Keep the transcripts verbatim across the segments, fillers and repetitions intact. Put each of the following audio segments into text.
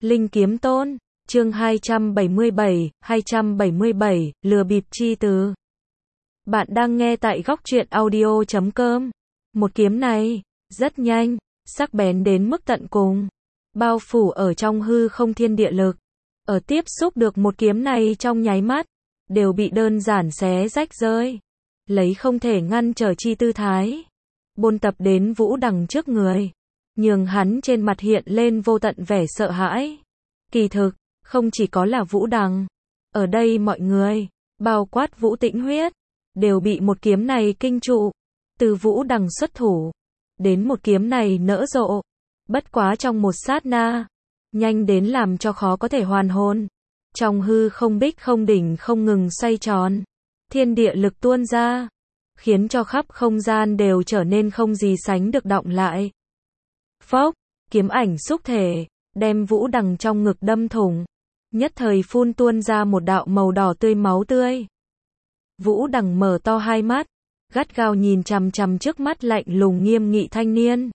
Linh Kiếm Tôn, chương hai trăm bảy mươi bảy, hai trăm bảy mươi bảy, lừa bịp chi từ. Bạn đang nghe tại góc truyện audio chấm com. Một kiếm này, rất nhanh, sắc bén đến mức tận cùng, bao phủ ở trong hư không thiên địa lực. Ở tiếp xúc được một kiếm này trong nháy mắt, đều bị đơn giản xé rách rơi. Lấy không thể ngăn trở chi tư thái, bôn tập đến Vũ Đằng trước người, nhường hắn trên mặt hiện lên vô tận vẻ sợ hãi. Kỳ thực, không chỉ có là Vũ Đằng, ở đây mọi người, bao quát Vũ Tĩnh Huyết, đều bị một kiếm này kinh trụ. Từ Vũ Đằng xuất thủ, đến một kiếm này nở rộ, bất quá trong một sát na, nhanh đến làm cho khó có thể hoàn hồn. Trong hư không bích không đỉnh không ngừng xoay tròn, thiên địa lực tuôn ra, khiến cho khắp không gian đều trở nên không gì sánh được động lại. Phốc, kiếm ảnh xúc thể, đem Vũ Đằng trong ngực đâm thủng, nhất thời phun tuôn ra một đạo màu đỏ tươi máu tươi. Vũ Đằng mở to hai mắt, gắt gao nhìn chằm chằm trước mắt lạnh lùng nghiêm nghị thanh niên.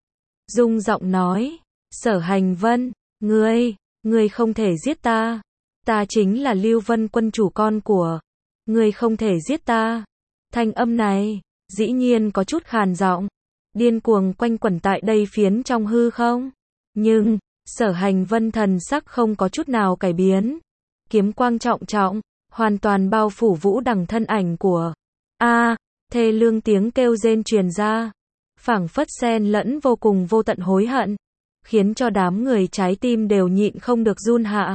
Rung giọng nói, Sở Hành Vân, ngươi, ngươi không thể giết ta. Ta chính là Lưu Vân quân chủ con của. Ngươi không thể giết ta. Thanh âm này, dĩ nhiên có chút khàn giọng, điên cuồng quanh quẩn tại đây phiến trong hư không. Nhưng, Sở Hành Vân thần sắc không có chút nào cải biến. Kiếm quang trọng trọng, hoàn toàn bao phủ Vũ Đằng thân ảnh của. A, à, thê lương tiếng kêu rên truyền ra, phảng phất xen lẫn vô cùng vô tận hối hận, khiến cho đám người trái tim đều nhịn không được run hạ.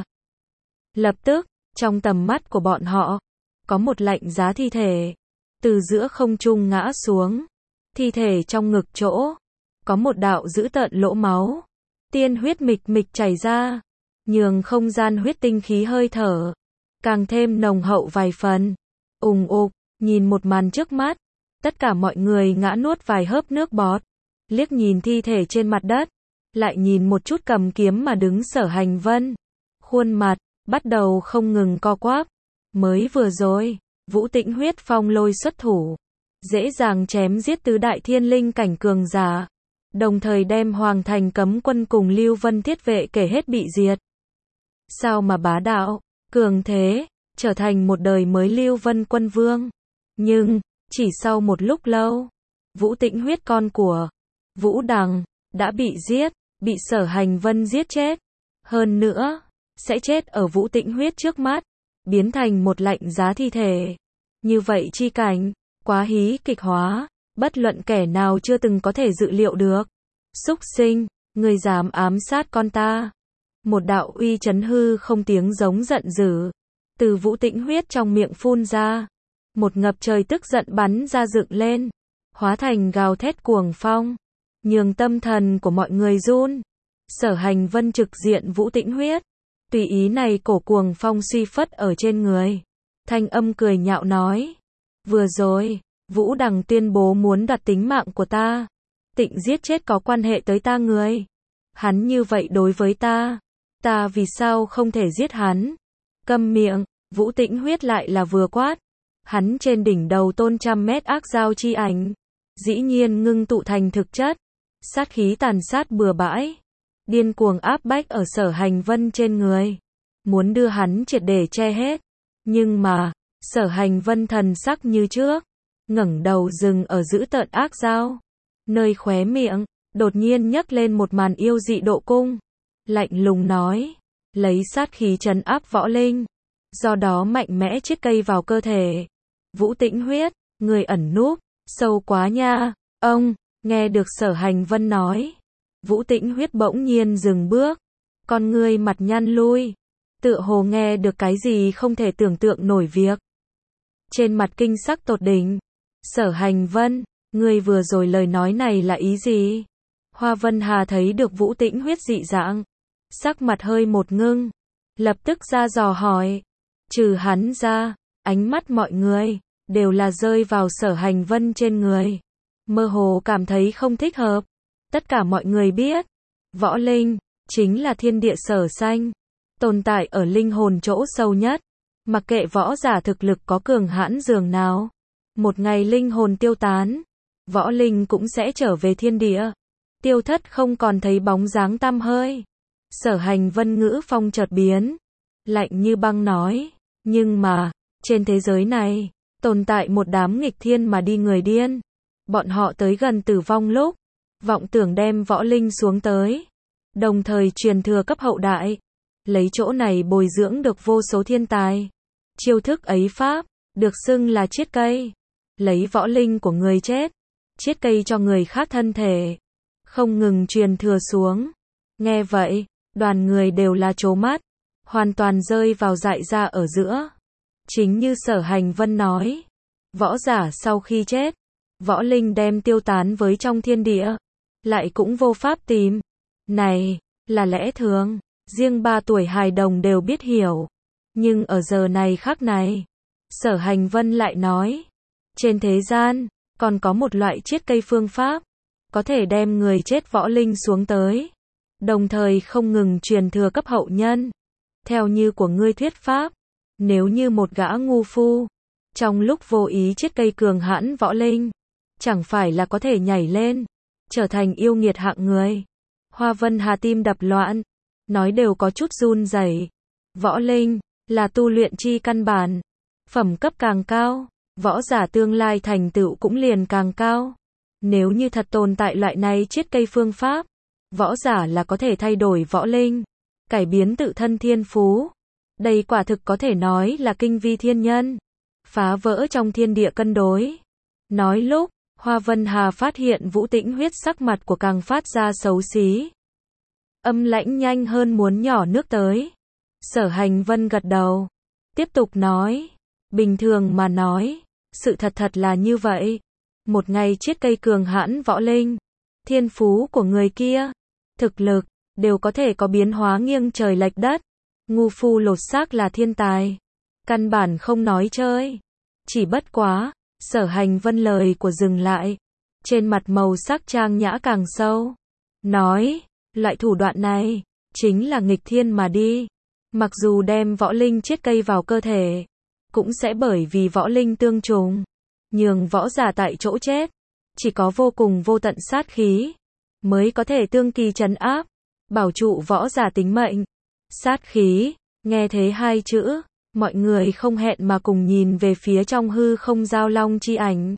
Lập tức, trong tầm mắt của bọn họ, có một lạnh giá thi thể, từ giữa không trung ngã xuống. Thi thể trong ngực chỗ, có một đạo dữ tợn lỗ máu, tiên huyết mịch mịch chảy ra, nhường không gian huyết tinh khí hơi thở, càng thêm nồng hậu vài phần. Ùng ục, nhìn một màn trước mắt, tất cả mọi người ngã nuốt vài hớp nước bọt, liếc nhìn thi thể trên mặt đất, lại nhìn một chút cầm kiếm mà đứng Sở Hành Vân. Khuôn mặt, bắt đầu không ngừng co quắp. Mới vừa rồi, Vũ Tĩnh Huyết phong lôi xuất thủ, dễ dàng chém giết tứ đại thiên linh cảnh cường giả, đồng thời đem Hoàng Thành cấm quân cùng Lưu Vân thiết vệ kể hết bị diệt. Sao mà bá đạo, cường thế, trở thành một đời mới Lưu Vân quân vương. Nhưng, chỉ sau một lúc lâu, Vũ Tĩnh Huyết con của Vũ Đằng đã bị giết, bị Sở Hành Vân giết chết. Hơn nữa, sẽ chết ở Vũ Tĩnh Huyết trước mắt, biến thành một lạnh giá thi thể. Như vậy chi cảnh, quá hí kịch hóa, bất luận kẻ nào chưa từng có thể dự liệu được. Súc sinh, ngươi dám ám sát con ta. Một đạo uy chấn hư không tiếng giống giận dữ, từ Vũ Tĩnh Huyết trong miệng phun ra. Một ngập trời tức giận bắn ra dựng lên, hóa thành gào thét cuồng phong, nhường tâm thần của mọi người run. Sở Hành Vân trực diện Vũ Tĩnh Huyết, tùy ý này cổ cuồng phong suy phất ở trên người. Thanh âm cười nhạo nói, vừa rồi, Vũ Đằng tuyên bố muốn đoạt tính mạng của ta. Tịnh giết chết có quan hệ tới ta người. Hắn như vậy đối với ta, ta vì sao không thể giết hắn? Câm miệng, Vũ Tĩnh Huyết lại là vừa quát. Hắn trên đỉnh đầu tôn trăm mét ác giao chi ảnh, dĩ nhiên ngưng tụ thành thực chất, sát khí tàn sát bừa bãi, điên cuồng áp bách ở Sở Hành Vân trên người, muốn đưa hắn triệt để che hết. Nhưng mà, Sở Hành Vân thần sắc như trước, ngẩng đầu dừng ở giữ tợn ác giao, nơi khóe miệng, đột nhiên nhấc lên một màn yêu dị độ cung, lạnh lùng nói, lấy sát khí trấn áp võ linh, do đó mạnh mẽ chiết cây vào cơ thể. Vũ Tĩnh Huyết, người ẩn núp, sâu quá nha. Ông, nghe được Sở Hành Vân nói, Vũ Tĩnh Huyết bỗng nhiên dừng bước, con ngươi mặt nhăn lui, tựa hồ nghe được cái gì không thể tưởng tượng nổi việc. Trên mặt kinh sắc tột đỉnh, Sở Hành Vân, ngươi vừa rồi lời nói này là ý gì? Hoa Vân Hà thấy được Vũ Tĩnh Huyết dị dạng, sắc mặt hơi một ngưng, lập tức ra dò hỏi. Trừ hắn ra, ánh mắt mọi người đều là rơi vào Sở Hành Vân trên người, mơ hồ cảm thấy không thích hợp. Tất cả mọi người biết, võ linh chính là thiên địa sở sanh, tồn tại ở linh hồn chỗ sâu nhất. Mặc kệ võ giả thực lực có cường hãn dường nào, một ngày linh hồn tiêu tán, võ linh cũng sẽ trở về thiên địa, tiêu thất không còn thấy bóng dáng tăm hơi. Sở Hành Vân ngữ phong chợt biến, lạnh như băng nói, nhưng mà, trên thế giới này, tồn tại một đám nghịch thiên mà đi người điên. Bọn họ tới gần tử vong lúc, vọng tưởng đem võ linh xuống tới, đồng thời truyền thừa cấp hậu đại, lấy chỗ này bồi dưỡng được vô số thiên tài. Chiêu thức ấy pháp, được xưng là chiết cây, lấy võ linh của người chết, chiết cây cho người khác thân thể, không ngừng truyền thừa xuống. Nghe vậy, đoàn người đều là trố mắt, hoàn toàn rơi vào dại ra ở giữa. Chính như Sở Hành Vân nói, võ giả sau khi chết, võ linh đem tiêu tán với trong thiên địa, lại cũng vô pháp tìm. Này, là lẽ thường, riêng ba tuổi hài đồng đều biết hiểu. Nhưng ở giờ này khác này, Sở Hành Vân lại nói, trên thế gian, còn có một loại chiết cây phương pháp, có thể đem người chết võ linh xuống tới, đồng thời không ngừng truyền thừa cấp hậu nhân. Theo như của ngươi thuyết pháp, nếu như một gã ngu phu, trong lúc vô ý chiết cây cường hãn võ linh, chẳng phải là có thể nhảy lên, trở thành yêu nghiệt hạng người. Hoa Vân Hà tim đập loạn, nói đều có chút run rẩy. Võ linh, là tu luyện chi căn bản, phẩm cấp càng cao, võ giả tương lai thành tựu cũng liền càng cao. Nếu như thật tồn tại loại này chiết cây phương pháp, võ giả là có thể thay đổi võ linh, cải biến tự thân thiên phú. Đây quả thực có thể nói là kinh vi thiên nhân, phá vỡ trong thiên địa cân đối. Nói lúc, Hoa Vân Hà phát hiện Vũ Tĩnh Huyết sắc mặt của càng phát ra xấu xí. Âm lãnh nhanh hơn muốn nhỏ nước tới. Sở Hành Vân gật đầu, tiếp tục nói, bình thường mà nói, sự thật thật là như vậy. Một ngày chiết cây cường hãn võ linh, thiên phú của người kia, thực lực, đều có thể có biến hóa nghiêng trời lệch đất. Ngu phu lột xác là thiên tài, căn bản không nói chơi. Chỉ bất quá, Sở Hành Vân lời của dừng lại, trên mặt màu sắc trang nhã càng sâu. Nói, loại thủ đoạn này, chính là nghịch thiên mà đi. Mặc dù đem võ linh chiết cây vào cơ thể, cũng sẽ bởi vì võ linh tương trùng, nhường võ giả tại chỗ chết. Chỉ có vô cùng vô tận sát khí, mới có thể tương kỳ trấn áp, bảo trụ võ giả tính mệnh. Sát khí, nghe thế hai chữ, mọi người không hẹn mà cùng nhìn về phía trong hư không giao long chi ảnh.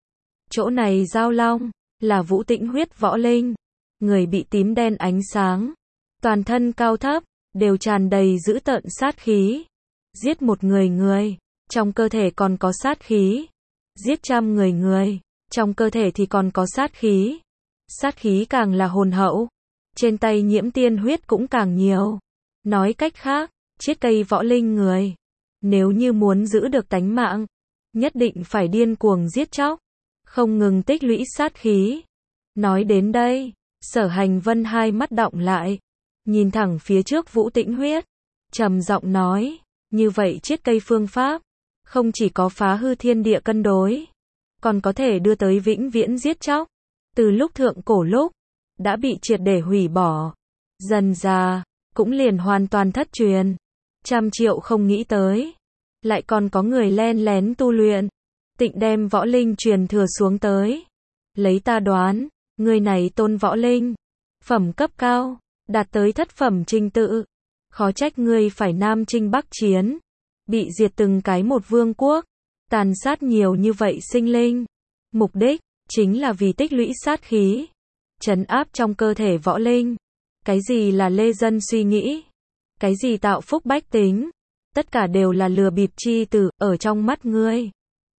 Chỗ này giao long, là Vũ Tĩnh Huyết võ linh, người bị tím đen ánh sáng, toàn thân cao thấp, đều tràn đầy dữ tợn sát khí. Giết một người người, trong cơ thể còn có sát khí. Giết trăm người người, trong cơ thể thì còn có sát khí. Sát khí càng là hồn hậu, trên tay nhiễm tiên huyết cũng càng nhiều. Nói cách khác, chiết cây võ linh người, nếu như muốn giữ được tánh mạng, nhất định phải điên cuồng giết chóc, không ngừng tích lũy sát khí. Nói đến đây, Sở Hành Vân hai mắt đọng lại, nhìn thẳng phía trước Vũ Tĩnh Huyết, trầm giọng nói, như vậy chiết cây phương pháp, không chỉ có phá hư thiên địa cân đối, còn có thể đưa tới vĩnh viễn giết chóc. Từ lúc thượng cổ lúc, đã bị triệt để hủy bỏ, dần dà, cũng liền hoàn toàn thất truyền. Trăm triệu không nghĩ tới, lại còn có người len lén tu luyện, tịnh đem võ linh truyền thừa xuống tới. Lấy ta đoán, người này tôn võ linh, phẩm cấp cao, đạt tới thất phẩm trình tự. Khó trách ngươi phải nam chinh bắc chiến, bị diệt từng cái một vương quốc, tàn sát nhiều như vậy sinh linh. Mục đích, chính là vì tích lũy sát khí, trấn áp trong cơ thể võ linh. Cái gì là lê dân suy nghĩ? Cái gì tạo phúc bách tính? Tất cả đều là lừa bịp chi tử, ở trong mắt ngươi.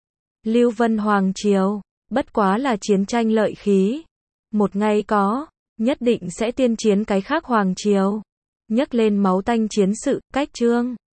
Lưu Vân Hoàng Triều, bất quá là chiến tranh lợi khí. Một ngày có, nhất định sẽ tiên chiến cái khác Hoàng Triều. Nhắc lên máu tanh chiến sự, cách chương.